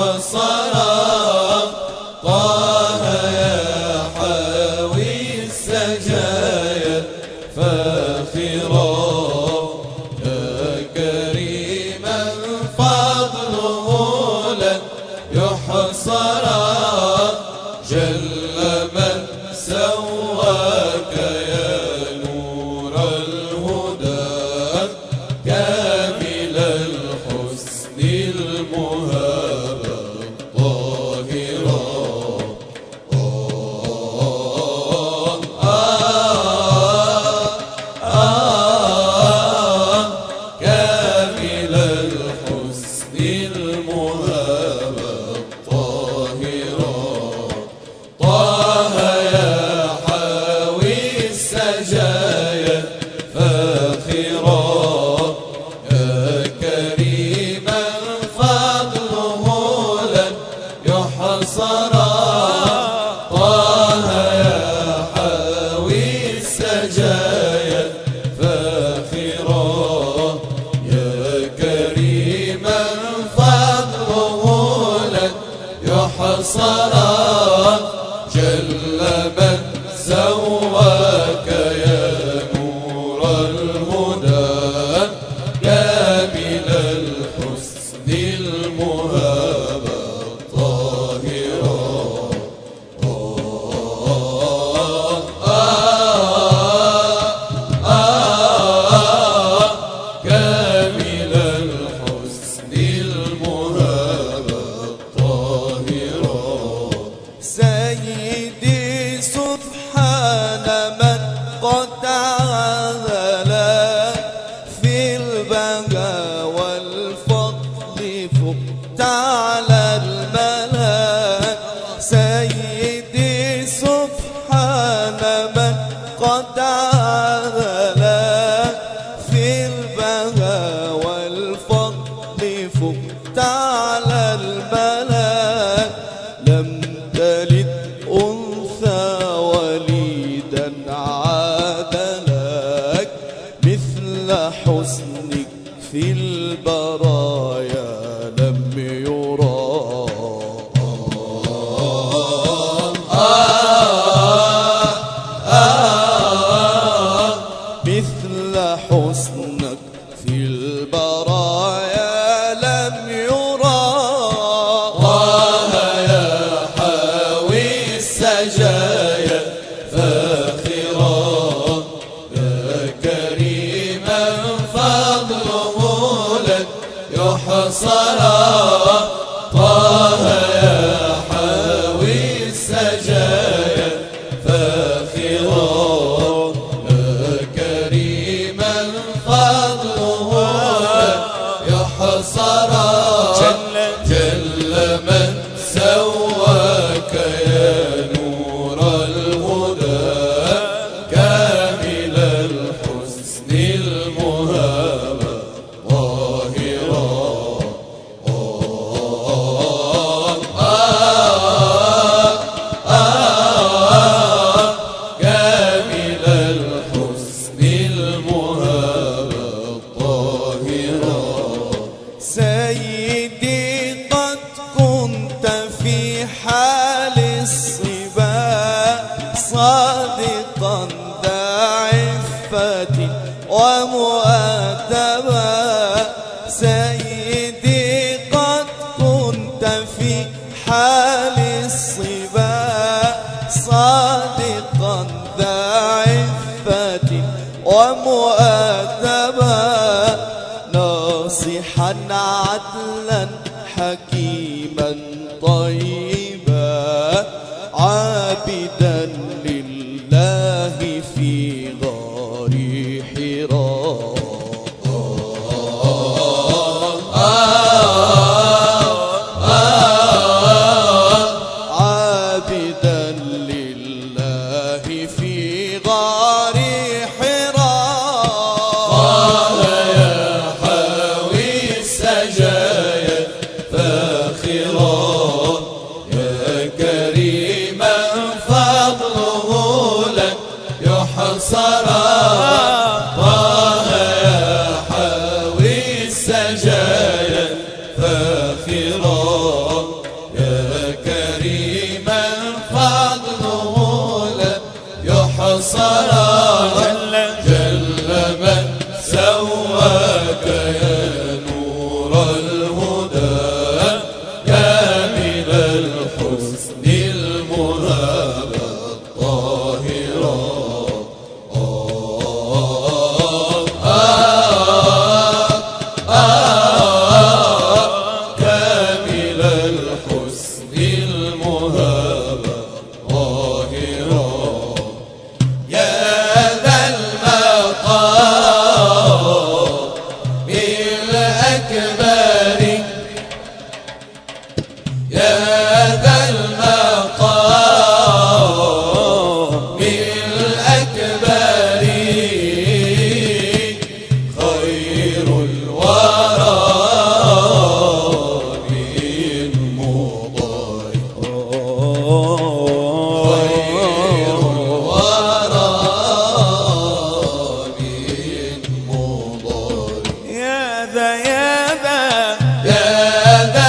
يحصرا طه يا حاوي السجايا فاخرا يا كريما فضله لن يحصرا جل من سواك يا نور الهدى كامل الحسن المهاب الطاهرا كامل الحسن المهاب الطاهرا طه يا حاوي السجايا فاخرا يا كريما فضله لن يحصرا طه يا حاوي السجايا فاخرا يا كريما فضله لن يحصرا جل من سواك يا نور الهدى كامل الحسن المهاب الطاهرا كامل الحسن المهاب الطاهرا سيدي سبحان من قد تعالى في البهاء والفضل فقت على الملا سيدي سبحان من قد تعالى في البهاء والفضل فقت على الملا لم تلد أنثى وليدا عادلك مثل حسنك في البرايا لم يرى مثل حسنك في البرايا لم يرى السجايا فاخرا يا كريما فضله لن يحصرا طه يا حاوي السجايا فاخرا يا كريما فضله لن يحصرا جل من سواك يا نور الهدى كامل الحسن المهاب ظاهرا كامل الحسن المهاب ظاهرا سيدي قد كنت في حال الصبا صادقا ذا عفة ومؤدبا سيدي قد كنت في حال الصبا صادقا ذا عفة ومؤدبا ناصحا عدلا حكيما طيبا عابدا لله في غار حراء عابدا لله في غار حراء يا حاوي السجايا فاخرا يا كريما فضله لن يحصرا طه يا حاوي السجايا فاخرا الحسن المهابة ظاهرا يا ذا المقام الأكبر يا ذا المقام الأكبر خير الورى من مضار خير الورى من مضار يا ذا يا ذا يا ذا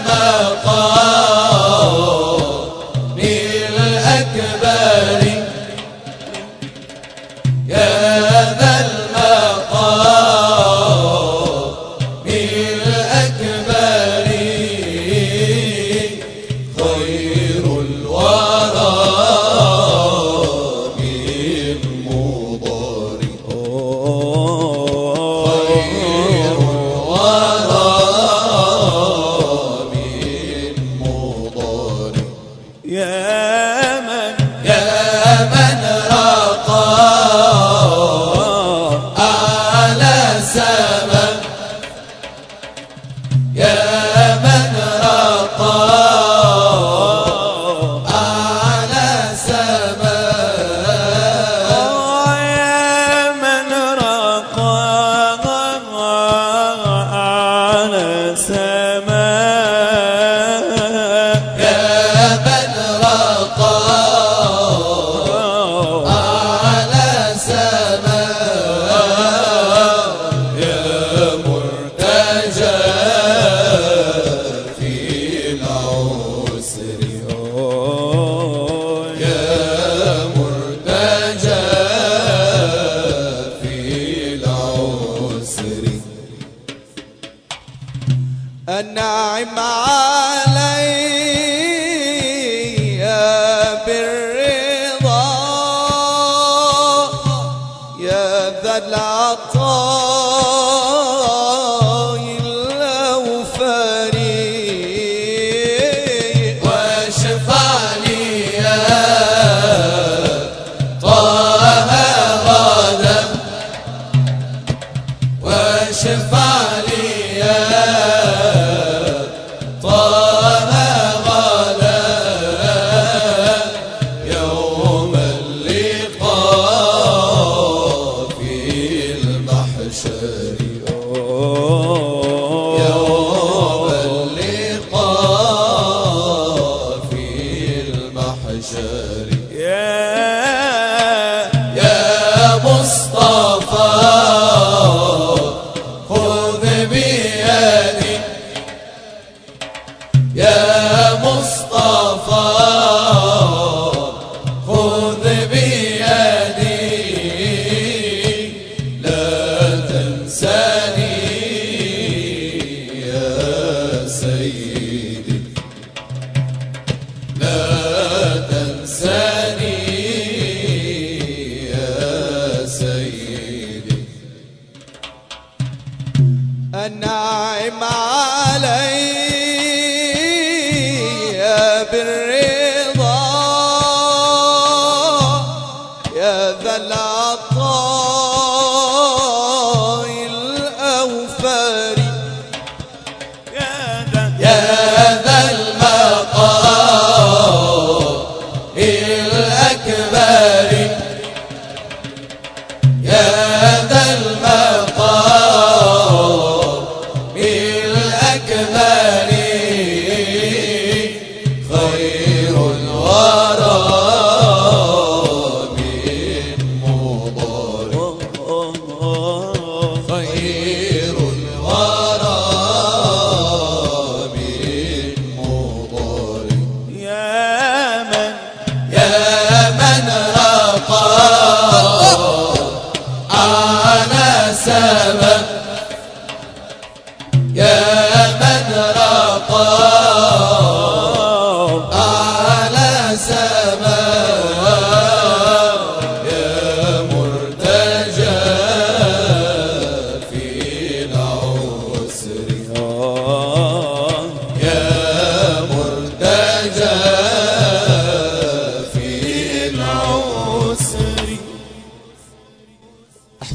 المقام الأكبر يا ذا المقام الأكبر خير الورى من مضار خير الورى من مضار يا من رقى أعلى سما يا من رقى أعلى سما يا من رقى على سماء يا من رقى أعلى سما يا مرتجى في العسر يا مرتجى في العسر أنعم علي بالرضا يا ذا العطاء الأوفري واشفع لي يا طه غدا واشفع لي يا طه غدا يوم اللقاء في المحشر يوم اللقاء في المحشر يا مصطفى خذ بيدي يا مصطفى خذ بيدي لا تنساني يا سيدي لا تنساني يا سيدي أنعم علي بالرضا يا ذا العطاء الأوفر يا ذا المقام الأكبر يا ذا المقام الأكبر خير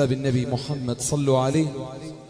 أحباب النبي محمد صلوا عليه.